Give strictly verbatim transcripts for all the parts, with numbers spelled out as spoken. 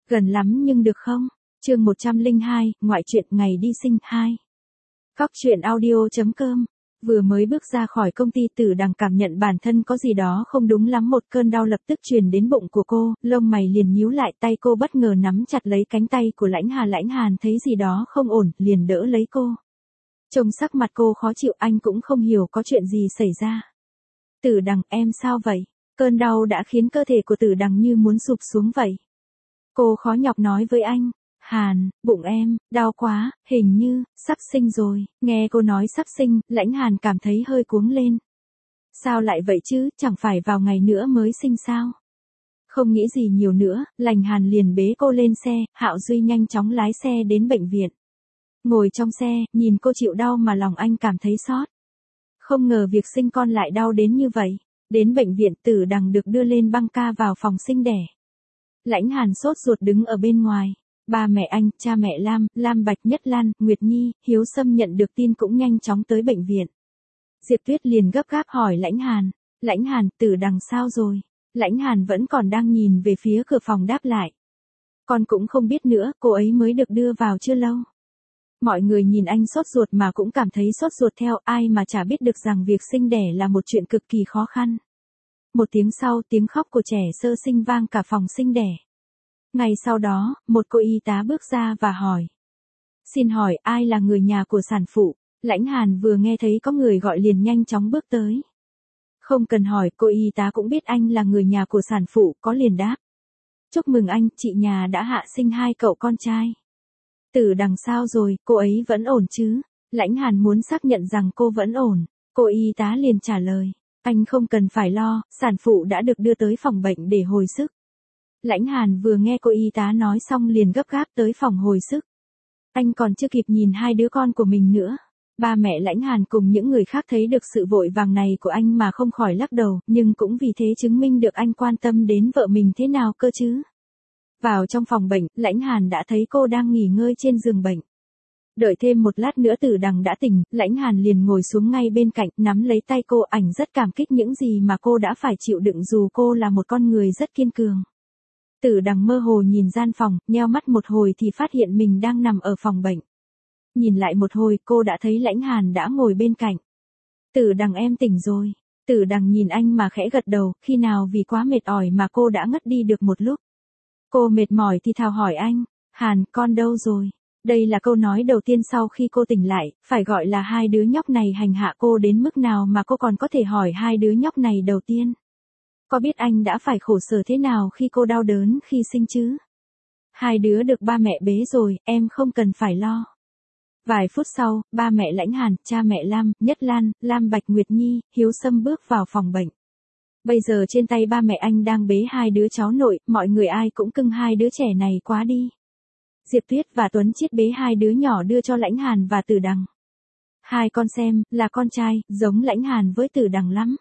Gần lắm nhưng được không? Chương một trăm lẻ hai, ngoại truyện ngày đi sinh hai. Cóc truyện audio chấm com. Vừa mới bước ra khỏi công ty, Tử Đằng cảm nhận bản thân có gì đó không đúng lắm, một cơn đau lập tức truyền đến bụng của cô, lông mày liền nhíu lại, tay cô bất ngờ nắm chặt lấy cánh tay của Lãnh Hàn. Lãnh Hàn thấy gì đó không ổn, liền đỡ lấy cô. Trông sắc mặt cô khó chịu, anh cũng không hiểu có chuyện gì xảy ra. Tử Đằng, em sao vậy? Cơn đau đã khiến cơ thể của Tử Đằng như muốn sụp xuống vậy. Cô khó nhọc nói với anh. Hàn, bụng em, đau quá, hình như, sắp sinh rồi. Nghe cô nói sắp sinh, Lãnh Hàn cảm thấy hơi cuống lên. Sao lại vậy chứ, chẳng phải vào ngày nữa mới sinh sao? Không nghĩ gì nhiều nữa, Lãnh Hàn liền bế cô lên xe, Hạo Duy nhanh chóng lái xe đến bệnh viện. Ngồi trong xe, nhìn cô chịu đau mà lòng anh cảm thấy xót. Không ngờ việc sinh con lại đau đến như vậy. Đến bệnh viện, Tử Đằng được đưa lên băng ca vào phòng sinh đẻ. Lãnh Hàn sốt ruột đứng ở bên ngoài. Ba mẹ anh, cha mẹ Lam, Lam Bạch, Nhất Lan, Nguyệt Nhi, Hiếu Sâm nhận được tin cũng nhanh chóng tới bệnh viện. Diệp Tuyết liền gấp gáp hỏi Lãnh Hàn. Lãnh Hàn, Tử Đằng sao rồi? Lãnh Hàn vẫn còn đang nhìn về phía cửa phòng đáp lại. Con cũng không biết nữa, cô ấy mới được đưa vào chưa lâu. Mọi người nhìn anh sốt ruột mà cũng cảm thấy sốt ruột theo, ai mà chả biết được rằng việc sinh đẻ là một chuyện cực kỳ khó khăn. Một tiếng sau, tiếng khóc của trẻ sơ sinh vang cả phòng sinh đẻ. Ngay sau đó, một cô y tá bước ra và hỏi. Xin hỏi, ai là người nhà của sản phụ? Lãnh Hàn vừa nghe thấy có người gọi liền nhanh chóng bước tới. Không cần hỏi, cô y tá cũng biết anh là người nhà của sản phụ, có liền đáp. Chúc mừng anh, chị nhà đã hạ sinh hai cậu con trai. Tử Đằng sao rồi, cô ấy vẫn ổn chứ? Lãnh Hàn muốn xác nhận rằng cô vẫn ổn. Cô y tá liền trả lời. Anh không cần phải lo, sản phụ đã được đưa tới phòng bệnh để hồi sức. Lãnh Hàn vừa nghe cô y tá nói xong liền gấp gáp tới phòng hồi sức. Anh còn chưa kịp nhìn hai đứa con của mình nữa. Ba mẹ Lãnh Hàn cùng những người khác thấy được sự vội vàng này của anh mà không khỏi lắc đầu, nhưng cũng vì thế chứng minh được anh quan tâm đến vợ mình thế nào cơ chứ. Vào trong phòng bệnh, Lãnh Hàn đã thấy cô đang nghỉ ngơi trên giường bệnh. Đợi thêm một lát nữa Tử Đằng đã tỉnh, Lãnh Hàn liền ngồi xuống ngay bên cạnh, nắm lấy tay cô. Ảnh rất cảm kích những gì mà cô đã phải chịu đựng dù cô là một con người rất kiên cường. Tử Đằng mơ hồ nhìn gian phòng, nheo mắt một hồi thì phát hiện mình đang nằm ở phòng bệnh. Nhìn lại một hồi, cô đã thấy Lãnh Hàn đã ngồi bên cạnh. Tử Đằng, em tỉnh rồi. Tử Đằng nhìn anh mà khẽ gật đầu, khi nào vì quá mệt ỏi mà cô đã ngất đi được một lúc. Cô mệt mỏi thì thào hỏi anh. Hàn, con đâu rồi? Đây là câu nói đầu tiên sau khi cô tỉnh lại, phải gọi là hai đứa nhóc này hành hạ cô đến mức nào mà cô còn có thể hỏi hai đứa nhóc này đầu tiên. Có biết anh đã phải khổ sở thế nào khi cô đau đớn khi sinh chứ? Hai đứa được ba mẹ bế rồi, em không cần phải lo. Vài phút sau, ba mẹ Lãnh Hàn, cha mẹ Lam, Nhất Lan, Lam Bạch, Nguyệt Nhi, Hiếu Sâm bước vào phòng bệnh. Bây giờ trên tay ba mẹ anh đang bế hai đứa cháu nội, mọi người ai cũng cưng hai đứa trẻ này quá đi. Diệp Tuyết và Tuấn Chiết bế hai đứa nhỏ đưa cho Lãnh Hàn và Tử Đằng. Hai con xem, là con trai, giống Lãnh Hàn với Tử Đằng lắm.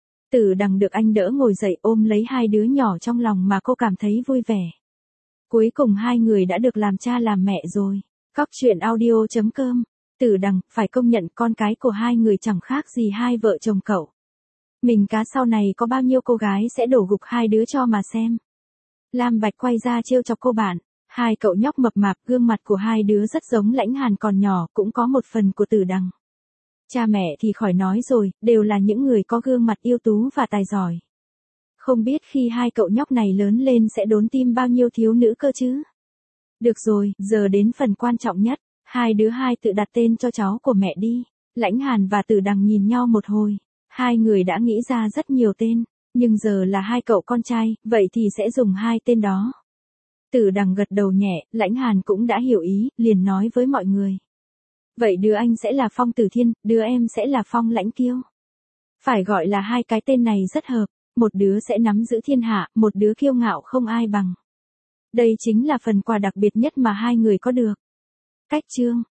Tử Đằng được anh đỡ ngồi dậy ôm lấy hai đứa nhỏ trong lòng mà cô cảm thấy vui vẻ. Cuối cùng hai người đã được làm cha làm mẹ rồi. Cóc truyện audio chấm com. Tử Đằng, phải công nhận con cái của hai người chẳng khác gì hai vợ chồng cậu. Mình cá sau này có bao nhiêu cô gái sẽ đổ gục hai đứa cho mà xem. Lam Bạch quay ra trêu chọc cô bạn. Hai cậu nhóc mập mạp, gương mặt của hai đứa rất giống Lãnh Hàn còn nhỏ, cũng có một phần của Tử Đằng. Cha mẹ thì khỏi nói rồi, đều là những người có gương mặt ưu tú và tài giỏi. Không biết khi hai cậu nhóc này lớn lên sẽ đốn tim bao nhiêu thiếu nữ cơ chứ. Được rồi, giờ đến phần quan trọng nhất. Hai đứa hai tự đặt tên cho cháu của mẹ đi. Lãnh Hàn và Tử Đằng nhìn nhau một hồi. Hai người đã nghĩ ra rất nhiều tên, nhưng giờ là hai cậu con trai, vậy thì sẽ dùng hai tên đó. Tử Đằng gật đầu nhẹ, Lãnh Hàn cũng đã hiểu ý, liền nói với mọi người. Vậy đứa anh sẽ là Phong Tử Thiên, đứa em sẽ là Phong Lãnh Kiêu. Phải gọi là hai cái tên này rất hợp, một đứa sẽ nắm giữ thiên hạ, một đứa kiêu ngạo không ai bằng. Đây chính là phần quà đặc biệt nhất mà hai người có được. Cách chương